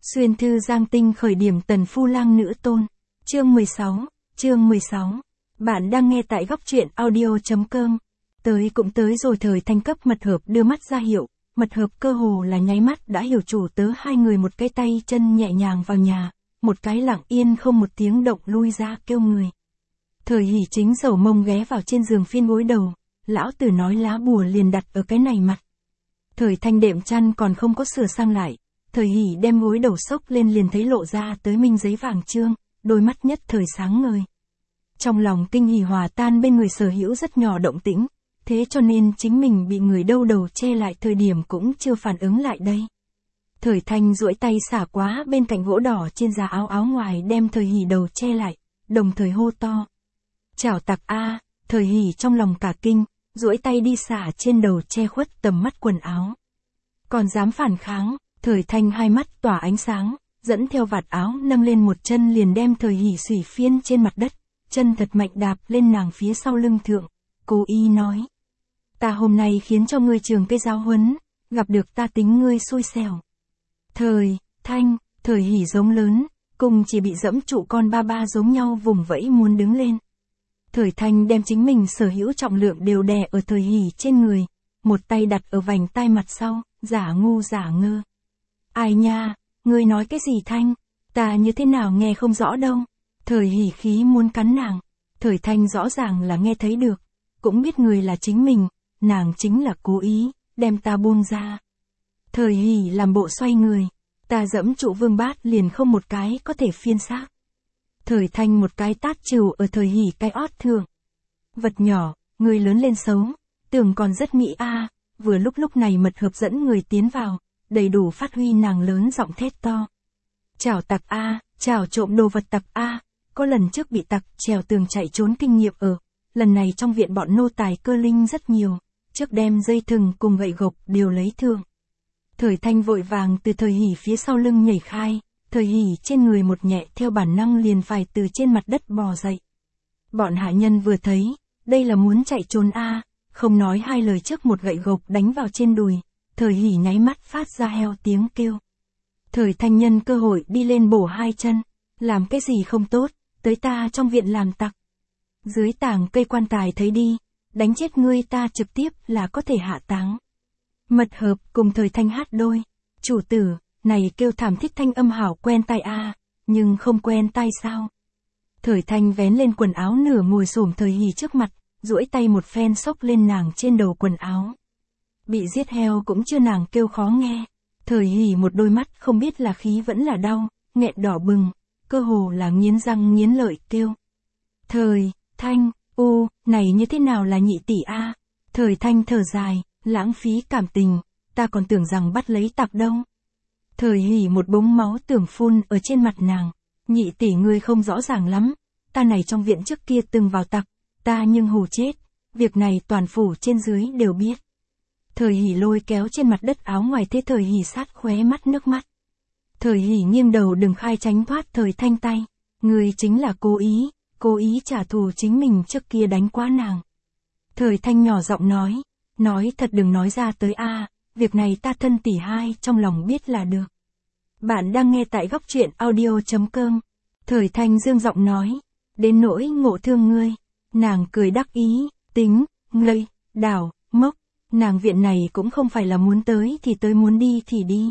Xuyên thư Giang Tinh khởi điểm tần phu lang nữ tôn. Chương 16. Bạn đang nghe tại góc truyện audio.com. Tới cũng tới rồi. Thời Thanh cấp mật hợp đưa mắt ra hiệu. Mật hợp cơ hồ là nháy mắt đã hiểu chủ tớ hai người, một cái tay chân nhẹ nhàng vào nhà, một cái lặng yên không một tiếng động lui ra kêu người. Thời Hỉ chính sầu mông ghé vào trên giường phiên gối đầu, lão tử nói lá bùa liền đặt ở cái này mặt. Thời Thanh đệm chăn còn không có sửa sang lại, Thời Hỉ đem gối đầu xốc lên liền thấy lộ ra tới minh giấy vàng trương, đôi mắt nhất thời sáng ngời. Trong lòng kinh hỉ hòa tan bên người Sở Hữu rất nhỏ động tĩnh, thế cho nên chính mình bị người đâu đầu che lại thời điểm cũng chưa phản ứng lại đây. Thời Thanh duỗi tay xả quá bên cạnh gỗ đỏ trên giá áo ngoài đem Thời Hỉ đầu che lại, đồng thời hô to. Chảo tặc a! Thời Hỉ trong lòng cả kinh, duỗi tay đi xả trên đầu che khuất tầm mắt quần áo. Còn dám phản kháng? Thời Thanh hai mắt tỏa ánh sáng, dẫn theo vạt áo nâng lên một chân liền đem Thời Hỉ xủy phiên trên mặt đất, chân thật mạnh đạp lên nàng phía sau lưng thượng, cố ý nói. Ta hôm nay khiến cho ngươi trường cây giáo huấn, gặp được ta tính ngươi xui xẻo. Thời Thanh, Thời Hỉ giống lớn, cùng chỉ bị dẫm trụ con ba giống nhau vùng vẫy muốn đứng lên. Thời Thanh đem chính mình sở hữu trọng lượng đều đè ở Thời Hỉ trên người, một tay đặt ở vành tai mặt sau, giả ngu giả ngơ. Ai nha, ngươi nói cái gì Thanh, ta như thế nào nghe không rõ đâu. Thời Hỉ khí muốn cắn nàng, Thời Thanh rõ ràng là nghe thấy được, cũng biết người là chính mình, nàng chính là cố ý, đem ta buông ra. Thời Hỉ làm bộ xoay người, ta dẫm trụ Vương Bát liền không một cái có thể phiên xác. Thời Thanh một cái tát trừ ở Thời Hỉ cái ót thượng. Vật nhỏ, người lớn lên xấu, tưởng còn rất mỹ a. Vừa lúc này mật hợp dẫn người tiến vào, đầy đủ phát huy nàng lớn giọng thét to. Chảo tặc a, chảo trộm đồ vật tặc a, có lần trước bị tặc trèo tường chạy trốn kinh nghiệm ở, lần này trong viện bọn nô tài cơ linh rất nhiều, trước đem dây thừng cùng gậy gộc đều lấy thương. Thời Thanh vội vàng từ Thời Hỉ phía sau lưng nhảy khai, Thời Hỉ trên người một nhẹ theo bản năng liền phải từ trên mặt đất bò dậy. Bọn hạ nhân vừa thấy, đây là muốn chạy trốn a, không nói hai lời trước một gậy gộc đánh vào trên đùi, Thời Hỉ nháy mắt phát ra heo tiếng kêu. Thời Thanh nhân cơ hội đi lên bổ hai chân, làm cái gì không tốt, tới ta trong viện làm tặc. Dưới tảng cây quan tài thấy đi, đánh chết ngươi ta trực tiếp là có thể hạ táng. Mật hợp cùng Thời Thanh hát đôi, chủ tử, này kêu thảm thiết thanh âm hảo quen tai a, nhưng không quen tai sao. Thời Thanh vén lên quần áo nửa ngồi xổm Thời Hỉ trước mặt, duỗi tay một phen xốc lên nàng trên đầu quần áo. Bị giết heo cũng chưa nàng kêu khó nghe. Thời Hỉ một đôi mắt không biết là khí vẫn là đau, nghẹn đỏ bừng, cơ hồ là nghiến răng nghiến lợi kêu. Thời Thanh, này như thế nào là nhị tỷ a? Thời Thanh thở dài, lãng phí cảm tình, ta còn tưởng rằng bắt lấy tặc đâu. Thời Hỉ một búng máu tưởng phun ở trên mặt nàng, nhị tỷ ngươi không rõ ràng lắm, ta này trong viện trước kia từng vào tặc, ta nhưng hù chết, việc này toàn phủ trên dưới đều biết. Thời Hỉ lôi kéo trên mặt đất áo ngoài thế Thời Hỉ sát khóe mắt nước mắt. Thời Hỉ nghiêng đầu đừng khai tránh thoát Thời Thanh tay, ngươi chính là cố ý trả thù chính mình trước kia đánh quá nàng. Thời Thanh nhỏ giọng nói thật đừng nói ra tới a, việc này ta thân tỷ hai trong lòng biết là được. Bạn đang nghe tại góc truyện audio.com. Thời Thanh dương giọng nói, đến nỗi ngộ thương ngươi, nàng cười đắc ý, tính, ngây, đảo, mốc, nàng viện này cũng không phải là muốn tới thì tới muốn đi thì đi.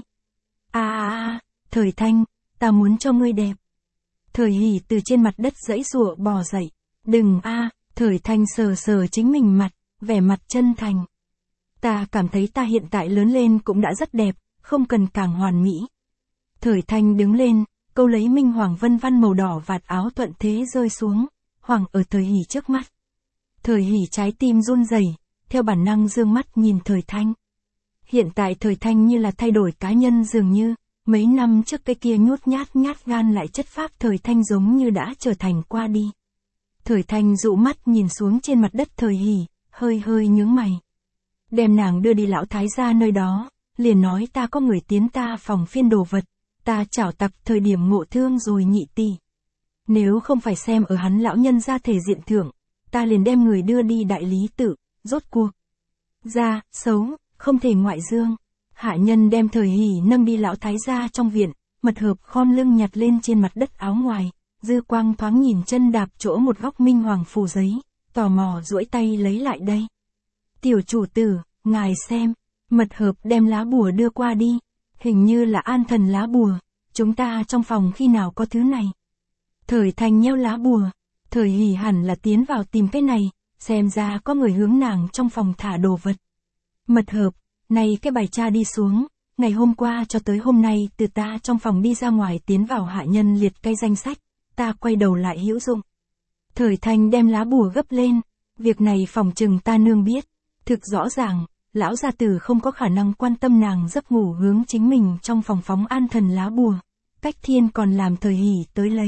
Thời Thanh, ta muốn cho ngươi đẹp. Thời Hỉ từ trên mặt đất giãy giụa bò dậy, đừng Thời Thanh sờ chính mình mặt, vẻ mặt chân thành. Ta cảm thấy ta hiện tại lớn lên cũng đã rất đẹp, không cần càng hoàn mỹ. Thời Thanh đứng lên, câu lấy minh hoàng vân văn màu đỏ vạt áo thuận thế rơi xuống, hoàng ở Thời Hỉ trước mắt. Thời Hỉ trái tim run rẩy, theo bản năng dương mắt nhìn Thời Thanh. Hiện tại Thời Thanh như là thay đổi cá nhân dường như, mấy năm trước cái kia nhút nhát gan lại chất phác Thời Thanh giống như đã trở thành qua đi. Thời Thanh dụ mắt nhìn xuống trên mặt đất Thời Hỉ, hơi nhướng mày. Đem nàng đưa đi lão thái gia nơi đó, liền nói ta có người tiến ta phòng phiên đồ vật, ta chảo tặc thời điểm ngộ thương rồi nhị tỷ. Nếu không phải xem ở hắn lão nhân gia thể diện thượng, ta liền đem người đưa đi đại lý tự, rốt cuộc. Ra, xấu, không thể ngoại dương. Hạ nhân đem Thời Hỉ nâng đi lão thái gia trong viện, Mật Hợp khom lưng nhặt lên trên mặt đất áo ngoài, dư quang thoáng nhìn chân đạp chỗ một góc minh hoàng phù giấy, tò mò duỗi tay lấy lại đây. Tiểu chủ tử, ngài xem, Mật Hợp đem lá bùa đưa qua đi, hình như là an thần lá bùa, chúng ta trong phòng khi nào có thứ này. Thời Thanh nheo lá bùa, Thời Hỉ hẳn là tiến vào tìm cái này, xem ra có người hướng nàng trong phòng thả đồ vật. Mật Hợp, này cái bài tra đi xuống, ngày hôm qua cho tới hôm nay từ ta trong phòng đi ra ngoài tiến vào hạ nhân liệt cái danh sách, ta quay đầu lại hữu dụng. Thời Thanh đem lá bùa gấp lên, việc này phòng chừng ta nương biết, thực rõ ràng, lão gia tử không có khả năng quan tâm nàng giấc ngủ hướng chính mình trong phòng phóng an thần lá bùa, Cách Thiên còn làm Thời Hỉ tới lấy.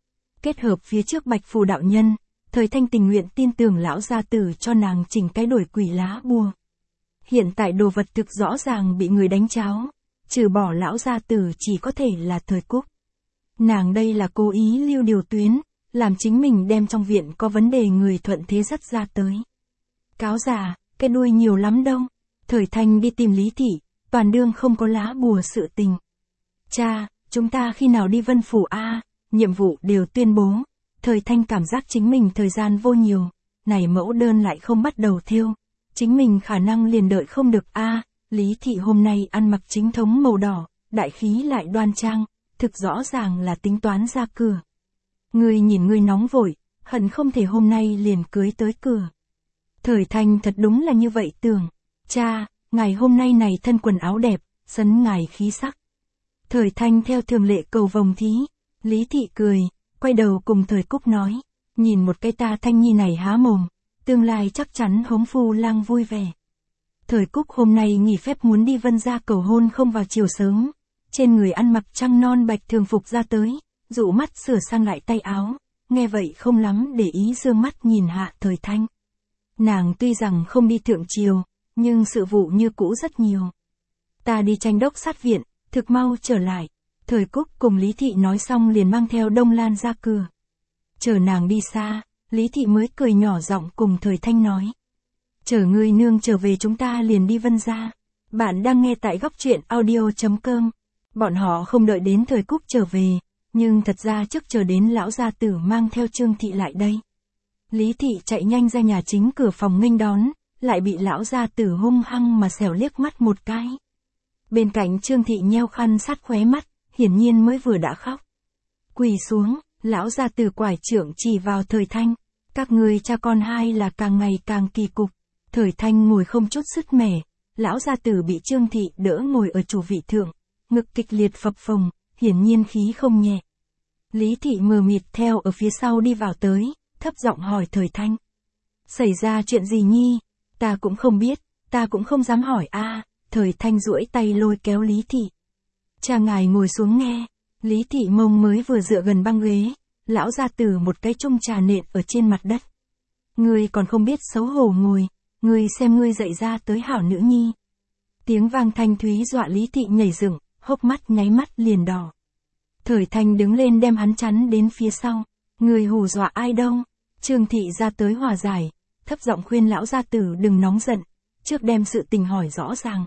Kết hợp phía trước Bạch Phù đạo nhân, Thời Thanh tình nguyện tin tưởng lão gia tử cho nàng chỉnh cái đổi quỷ lá bùa. Hiện tại đồ vật thực rõ ràng bị người đánh cháo, trừ bỏ lão gia tử chỉ có thể là Thời Cúc. Nàng đây là cố ý lưu điều tuyến, làm chính mình đem trong viện có vấn đề người thuận thế dắt ra tới. Cáo già, cái đuôi nhiều lắm đâu. Thời Thanh đi tìm Lý Thị, toàn đương không có lá bùa sự tình. Cha, chúng ta khi nào đi Vân Phủ a? Nhiệm vụ đều tuyên bố. Thời Thanh cảm giác chính mình thời gian vô nhiều, này mẫu đơn lại không bắt đầu thêu, chính mình khả năng liền đợi không được a. Lý Thị hôm nay ăn mặc chính thống màu đỏ, đại khí lại đoan trang, thực rõ ràng là tính toán ra cửa. Ngươi nhìn ngươi nóng vội, hận không thể hôm nay liền cưới tới cửa. Thời Thanh thật đúng là như vậy tưởng. Cha, ngài hôm nay này thân quần áo đẹp, sấn ngài khí sắc. Thời Thanh theo thường lệ cầu vồng thí. Lý Thị cười, quay đầu cùng Thời Cúc nói, nhìn một cái ta Thanh nhi này há mồm, tương lai chắc chắn hống phu lang vui vẻ. Thời Cúc hôm nay nghỉ phép muốn đi Vân gia cầu hôn không vào chiều sớm, trên người ăn mặc trăng non bạch thường phục ra tới, dụ mắt sửa sang lại tay áo, nghe vậy không lắm để ý dương mắt nhìn hạ Thời Thanh. Nàng tuy rằng không đi thượng triều, nhưng sự vụ như cũ rất nhiều. Ta đi tranh đốc sát viện, thực mau trở lại. Thời Cúc cùng Lý Thị nói xong liền mang theo Đông Lan ra cửa. Chờ nàng đi xa, Lý Thị mới cười nhỏ giọng cùng Thời Thanh nói. Chờ ngươi nương trở về chúng ta liền đi Vân gia. Bạn đang nghe tại góc truyện audio.com. Bọn họ không đợi đến Thời Cúc trở về, nhưng thật ra trước chờ đến lão gia tử mang theo Trương Thị lại đây. Lý Thị chạy nhanh ra nhà chính cửa phòng nghênh đón, lại bị lão gia tử hung hăng mà xẻo liếc mắt một cái. Bên cạnh Trương Thị nheo khăn sát khóe mắt, hiển nhiên mới vừa đã khóc. Quỳ xuống, lão gia tử quải trượng chỉ vào Thời Thanh. Các ngươi cha con hai là càng ngày càng kỳ cục. Thời Thanh ngồi không chút sứt mẻ, lão gia tử bị Trương Thị đỡ ngồi ở chủ vị thượng, ngực kịch liệt phập phồng, hiển nhiên khí không nhẹ. Lý Thị mờ mịt theo ở phía sau đi vào tới, thấp giọng hỏi Thời Thanh. Xảy ra chuyện gì nhi? Ta cũng không biết, ta cũng không dám hỏi a. Thời Thanh duỗi tay lôi kéo Lý Thị. Cha ngài ngồi xuống nghe. Lý Thị mông mới vừa dựa gần băng ghế, lão gia tử một cái chung trà nện ở trên mặt đất. Ngươi còn không biết xấu hổ ngồi, ngươi xem ngươi dậy ra tới hảo nữ nhi. Tiếng vang thanh thúy dọa Lý Thị nhảy dựng, hốc mắt nháy mắt liền đỏ. Thời Thanh đứng lên đem hắn chắn đến phía sau. Người hù dọa ai đâu? Trương Thị ra tới hòa giải, thấp giọng khuyên lão gia tử đừng nóng giận, trước đem sự tình hỏi rõ ràng.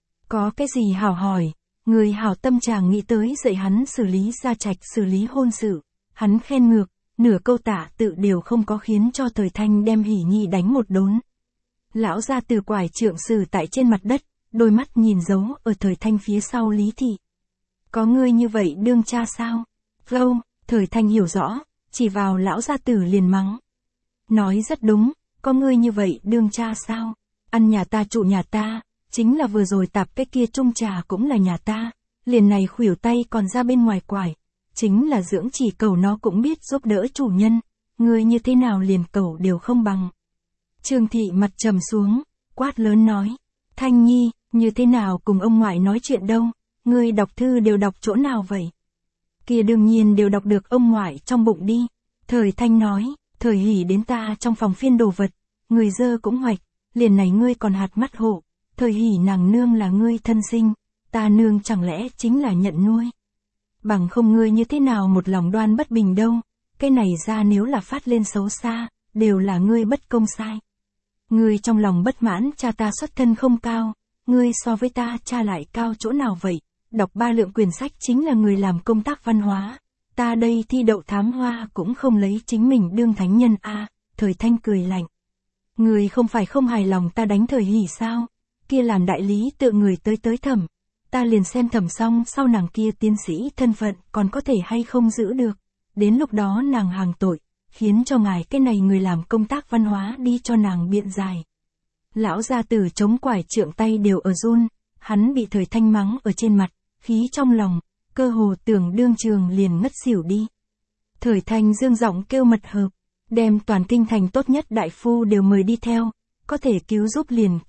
Có cái gì hảo hỏi, người hảo tâm chàng nghĩ tới dạy hắn xử lý gia trạch xử lý hôn sự, hắn khen ngược, nửa câu tả tự đều không có khiến cho Thời Thanh đem Hỉ Nhi đánh một đốn. Lão gia tử quải trượng xử tại trên mặt đất, đôi mắt nhìn dấu ở Thời Thanh phía sau Lý Thị. Có ngươi như vậy đương cha sao? Gâu, Thời Thanh hiểu rõ, chỉ vào lão gia tử liền mắng. Nói rất đúng, có ngươi như vậy đương cha sao? Ăn nhà ta trụ nhà ta, chính là vừa rồi tạp cái kia chung trà cũng là nhà ta, liền này khuỷu tay còn ra bên ngoài quải, chính là dưỡng chỉ cẩu nó cũng biết giúp đỡ chủ nhân, ngươi như thế nào liền cẩu đều không bằng. Trương Thị mặt trầm xuống, quát lớn nói, Thanh Nhi, như thế nào cùng ông ngoại nói chuyện đâu, ngươi đọc thư đều đọc chỗ nào vậy? Kia đương nhiên đều đọc được ông ngoại trong bụng đi. Thời Thanh nói, Thời Hỉ đến ta trong phòng phiên đồ vật, người dơ cũng hoạch, liền này ngươi còn hạt mắt hộ, Thời Hỉ nàng nương là ngươi thân sinh, ta nương chẳng lẽ chính là nhận nuôi. Bằng không ngươi như thế nào một lòng đoan bất bình đâu, cái này ra nếu là phát lên xấu xa, đều là ngươi bất công sai. Ngươi trong lòng bất mãn cha ta xuất thân không cao, ngươi so với ta cha lại cao chỗ nào vậy, đọc 3 lượng quyển sách chính là người làm công tác văn hóa. Ta đây thi đậu thám hoa cũng không lấy chính mình đương thánh nhân a. Thời Thanh cười lạnh. Người không phải không hài lòng ta đánh Thời Hỷ sao? Kia làm đại lý tự người tới thẩm. Ta liền xem thẩm xong sau nàng kia tiến sĩ thân phận còn có thể hay không giữ được. Đến lúc đó nàng hàng tội, khiến cho ngài cái này người làm công tác văn hóa đi cho nàng biện giải. Lão gia tử chống quải trượng tay đều ở run, hắn bị Thời Thanh mắng ở trên mặt, khí trong lòng, cơ hồ tưởng đương trường liền ngất xỉu đi. Thời Thanh dương giọng kêu mật hợp, đem toàn kinh thành tốt nhất đại phu đều mời đi theo, có thể cứu giúp liền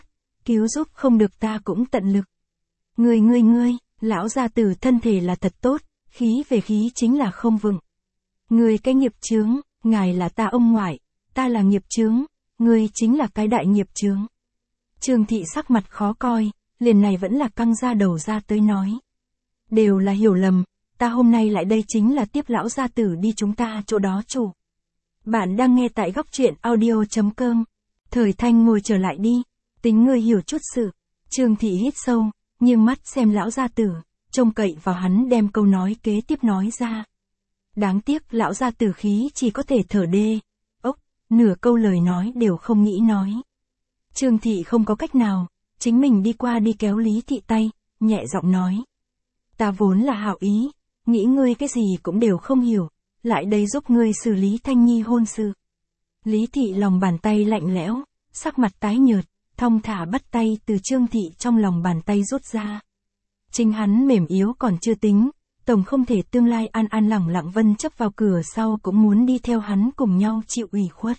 cứu giúp không được ta cũng tận lực. Ngươi, lão gia tử thân thể là thật tốt, khí về khí chính là không vững. Ngươi cái nghiệp chướng, ngài là ta ông ngoại, ta là nghiệp chướng, ngươi chính là cái đại nghiệp chướng. Trương Thị sắc mặt khó coi, liền này vẫn là căng ra đầu ra tới nói. Đều là hiểu lầm, ta hôm nay lại đây chính là tiếp lão gia tử đi chúng ta chỗ đó chủ. Bạn đang nghe tại góc truyện audio.com. Thời Thanh ngồi trở lại đi, tính ngươi hiểu chút sự. Trương Thị hít sâu, nhưng mắt xem lão gia tử, trông cậy vào hắn đem câu nói kế tiếp nói ra. Đáng tiếc lão gia tử khí chỉ có thể thở đê, nửa câu lời nói đều không nghĩ nói. Trương Thị không có cách nào, chính mình đi qua đi kéo Lý Thị tay, nhẹ giọng nói. Ta vốn là hảo ý, nghĩ ngươi cái gì cũng đều không hiểu, lại đây giúp ngươi xử lý Thanh Nhi hôn sự. Lý Thị lòng bàn tay lạnh lẽo, sắc mặt tái nhợt, thong thả bắt tay từ Trương Thị trong lòng bàn tay rút ra. Chính hắn mềm yếu còn chưa tính, tổng không thể tương lai an an lẳng lặng vân chấp vào cửa sau cũng muốn đi theo hắn cùng nhau chịu ủy khuất.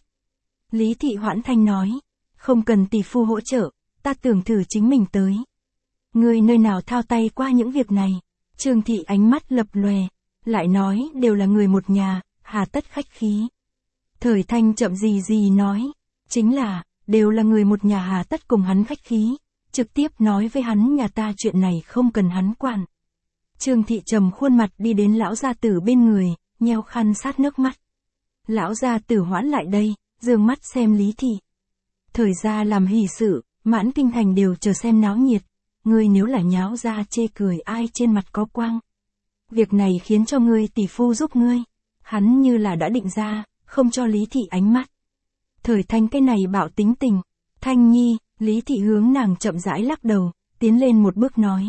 Lý Thị hoãn thanh nói, không cần tỷ phu hỗ trợ, ta tưởng thử chính mình tới. Ngươi nơi nào thao tay qua những việc này? Trương Thị ánh mắt lập lòe, lại nói đều là người một nhà, hà tất khách khí. Thời Thanh chậm gì nói, chính là, đều là người một nhà hà tất cùng hắn khách khí, trực tiếp nói với hắn nhà ta chuyện này không cần hắn quản. Trương Thị trầm khuôn mặt đi đến lão gia tử bên người, nheo khăn sát nước mắt. Lão gia tử hoãn lại đây, dương mắt xem Lý Thị. Thời gia làm hỷ sự, mãn kinh thành đều chờ xem náo nhiệt, ngươi nếu là nháo ra chê cười ai trên mặt có quang. Việc này khiến cho ngươi tỷ phu giúp ngươi, hắn như là đã định ra, không cho Lý Thị ánh mắt. Thời Thanh cái này bạo tính tình, Thanh Nhi, Lý Thị hướng nàng chậm rãi lắc đầu, tiến lên một bước nói.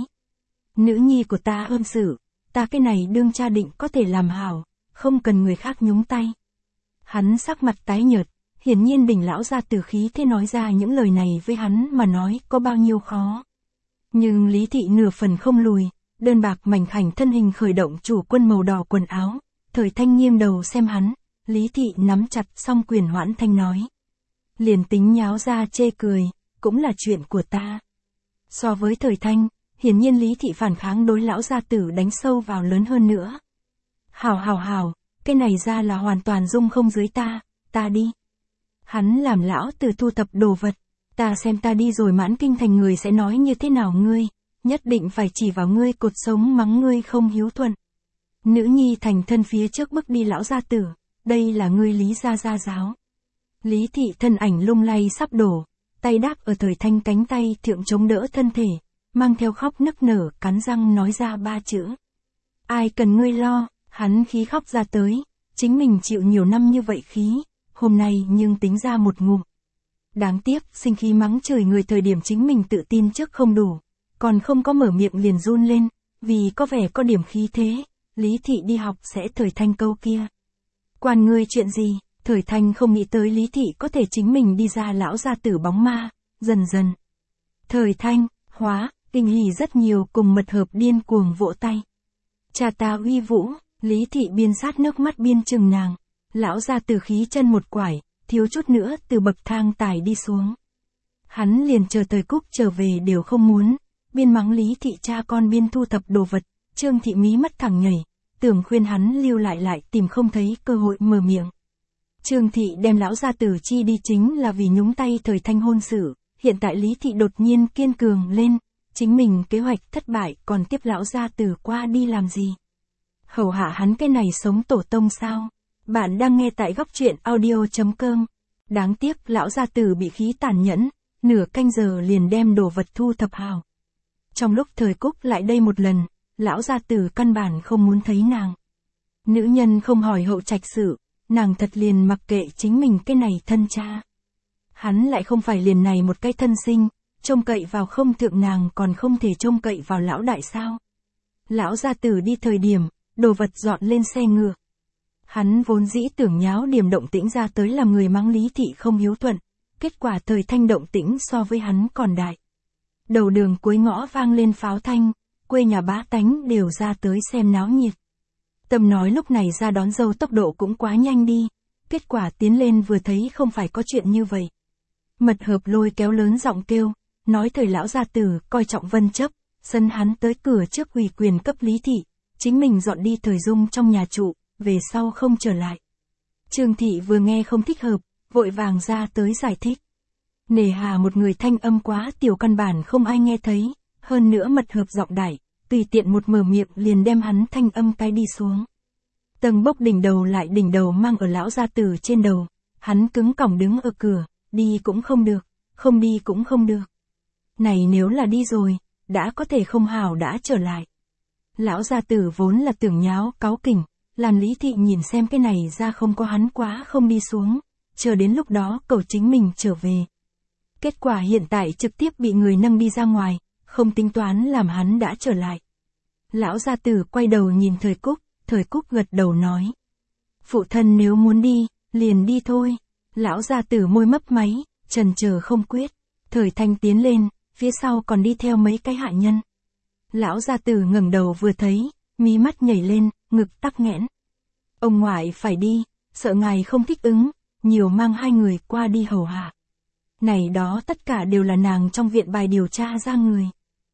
Nữ nhi của ta ơn sự, ta cái này đương cha định có thể làm hảo, không cần người khác nhúng tay. Hắn sắc mặt tái nhợt, hiển nhiên đỉnh lão gia tử khí thế nói ra những lời này với hắn mà nói có bao nhiêu khó. Nhưng Lý Thị nửa phần không lùi, đơn bạc mảnh khảnh thân hình khởi động chủ quân màu đỏ quần áo, Thời Thanh nghiêng đầu xem hắn, Lý Thị nắm chặt song quyền hoãn thanh nói. Liền tính nháo ra chê cười, cũng là chuyện của ta. So với Thời Thanh, hiển nhiên Lý Thị phản kháng đối lão gia tử đánh sâu vào lớn hơn nữa. Hảo, cái này ra là hoàn toàn dung không dưới ta đi. Hắn làm lão tử thu thập đồ vật, ta xem ta đi rồi mãn kinh thành người sẽ nói như thế nào ngươi, nhất định phải chỉ vào ngươi cột sống mắng ngươi không hiếu thuận. Nữ nhi thành thân phía trước bước đi lão gia tử, đây là ngươi Lý gia gia giáo. Lý Thị thân ảnh lung lay sắp đổ, tay đáp ở Thời Thanh cánh tay thượng chống đỡ thân thể, mang theo khóc nức nở cắn răng nói ra 3 chữ. Ai cần ngươi lo, hắn khí khóc ra tới, chính mình chịu nhiều năm như vậy khí, hôm nay nhưng tính ra một ngụm. Đáng tiếc, sinh khí mắng chửi người thời điểm chính mình tự tin trước không đủ, còn không có mở miệng liền run lên, vì có vẻ có điểm khí thế, Lý Thị đi học sẽ Thời Thanh câu kia. Quan ngươi chuyện gì? Thời Thanh không nghĩ tới Lý Thị có thể chính mình đi ra lão gia tử bóng ma, dần. Thời Thanh, kinh hỉ rất nhiều cùng mật hợp điên cuồng vỗ tay. Cha ta uy vũ, Lý Thị biên sát nước mắt biên chừng nàng, lão gia tử khí chân một quải, thiếu chút nữa từ bậc thang tải đi xuống. Hắn liền chờ thời Cúc trở về đều không muốn, biên mắng Lý Thị cha con biên thu thập đồ vật, Trương Thị mí mắt thẳng nhảy, tưởng khuyên hắn lưu lại tìm không thấy cơ hội mở miệng. Trương Thị đem lão gia tử chi đi chính là vì nhúng tay Thời Thanh hôn sự, hiện tại Lý Thị đột nhiên kiên cường lên, chính mình kế hoạch thất bại còn tiếp lão gia tử qua đi làm gì? Hầu hạ hắn cái này sống tổ tông sao? Bạn đang nghe tại góc truyện audio.com. Đáng tiếc lão gia tử bị khí tàn nhẫn, nửa canh giờ liền đem đồ vật thu thập hào. Trong lúc Thời Cúc lại đây một lần, lão gia tử căn bản không muốn thấy nàng. Nữ nhân không hỏi hậu trạch sự, nàng thật liền mặc kệ chính mình cái này thân cha. Hắn lại không phải liền này một cái thân sinh, trông cậy vào không thượng nàng còn không thể trông cậy vào lão đại sao. Lão gia tử đi thời điểm, đồ vật dọn lên xe ngựa. Hắn vốn dĩ tưởng nháo điểm động tĩnh ra tới làm người mắng Lý Thị không hiếu thuận, kết quả Thời Thanh động tĩnh so với hắn còn đại. Đầu đường cuối ngõ vang lên pháo thanh, quê nhà bá tánh đều ra tới xem náo nhiệt. Tâm nói lúc này ra đón dâu tốc độ cũng quá nhanh đi, kết quả tiến lên vừa thấy không phải có chuyện như vậy. Mật Hợp lôi kéo lớn giọng kêu, nói Thời lão gia tử coi trọng Vân chấp, sân hắn tới cửa trước ủy quyền cấp Lý Thị, chính mình dọn đi Thời Dung trong nhà trụ, về sau không trở lại. Trương Thị vừa nghe không thích hợp, vội vàng ra tới giải thích. Nề hà một người thanh âm quá tiểu căn bản không ai nghe thấy, hơn nữa Mật Hợp giọng đại, tùy tiện một mở miệng liền đem hắn thanh âm cái đi xuống. Tầng bốc đỉnh đầu lại đỉnh đầu mang ở lão gia tử trên đầu, hắn cứng cỏng đứng ở cửa, đi cũng không được, không đi cũng không được. Này nếu là đi rồi, đã có thể không hảo đã trở lại. Lão gia tử vốn là tưởng nháo cáu kỉnh, làm Lý Thị nhìn xem cái này ra không có hắn quá không đi xuống, chờ đến lúc đó cầu chính mình trở về. Kết quả hiện tại trực tiếp bị người nâng đi ra ngoài, không tính toán làm hắn đã trở lại. Lão gia tử quay đầu nhìn Thời Cúc gật đầu nói. Phụ thân nếu muốn đi, liền đi thôi. Lão gia tử môi mấp máy, chần chờ không quyết. Thời Thanh tiến lên, phía sau còn đi theo mấy cái hạ nhân. Lão gia tử ngẩng đầu vừa thấy, mí mắt nhảy lên, ngực tắc nghẽn. Ông ngoại phải đi, sợ ngài không thích ứng, nhiều mang hai người qua đi hầu hạ. Này đó tất cả đều là nàng trong viện bài điều tra ra người.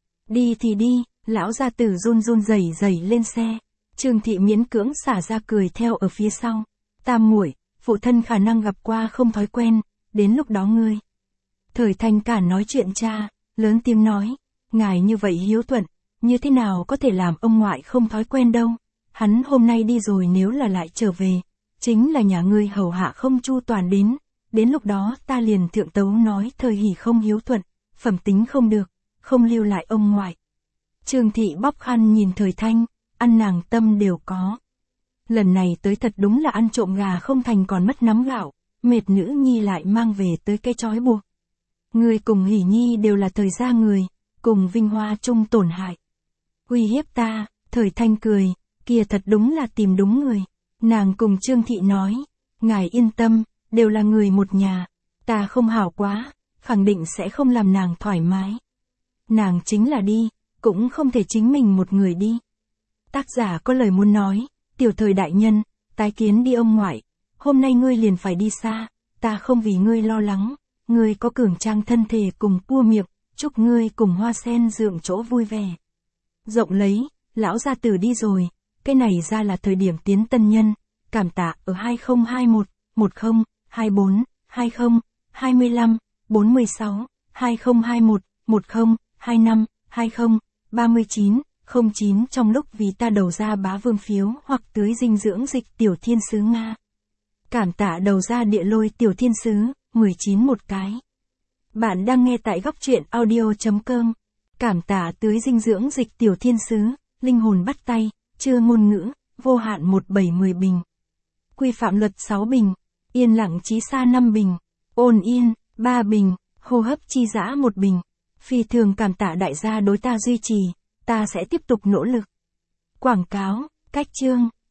Đi thì đi, lão gia tử run run rẩy rẩy lên xe. Trương Thị miễn cưỡng xả ra cười theo ở phía sau. Tam muội, phụ thân khả năng gặp qua không thói quen, đến lúc đó ngươi. Thời Thanh cả nói chuyện cha, lớn tiếng nói, ngài như vậy hiếu thuận, như thế nào có thể làm ông ngoại không thói quen đâu. Hắn hôm nay đi rồi nếu là lại trở về, chính là nhà ngươi hầu hạ không chu toàn đến lúc đó ta liền thượng tấu nói Thời Hỷ không hiếu thuận, phẩm tính không được, không lưu lại ông ngoại. Trương Thị bóc khăn nhìn Thời Thanh, ăn nàng tâm đều có. Lần này tới thật đúng là ăn trộm gà không thành còn mất nắm gạo, mệt nữ nhi lại mang về tới cái trói buộc. Người cùng Hỷ Nhi đều là Thời gia người, cùng vinh hoa chung tổn hại. Uy hiếp ta, Thời Thanh cười, kia thật đúng là tìm đúng người. Nàng cùng Trương Thị nói, ngài yên tâm, đều là người một nhà, ta không hảo quá, khẳng định sẽ không làm nàng thoải mái. Nàng chính là đi, cũng không thể chính mình một người đi. Tác giả có lời muốn nói, tiểu Thời đại nhân, tái kiến đi ông ngoại, hôm nay ngươi liền phải đi xa, ta không vì ngươi lo lắng, ngươi có cường trang thân thể cùng cua miệng, chúc ngươi cùng Hoa Sen dượng chỗ vui vẻ. Rộng lấy, lão gia tử đi rồi, cái này ra là thời điểm tiến tân nhân, cảm tạ ở 2021, 10, 24, 20, 25, 46, 2021, 10, 25, 20, 39, 09 trong lúc vì ta đầu ra bá vương phiếu hoặc tưới dinh dưỡng dịch tiểu thiên sứ Nga. Cảm tạ đầu ra địa lôi tiểu thiên sứ, 19 một cái. Bạn đang nghe tại góc truyện audio.com. Cảm tạ tưới dinh dưỡng dịch tiểu thiên sứ, linh hồn bắt tay, chưa ngôn ngữ, vô hạn 1710 bình. Quy phạm luật 6 bình, yên lặng trí xa 5 bình, ôn yên, 3 bình, hô hấp chi dã 1 bình. Phi thường cảm tạ đại gia đối ta duy trì, ta sẽ tiếp tục nỗ lực. Quảng cáo, cách chương.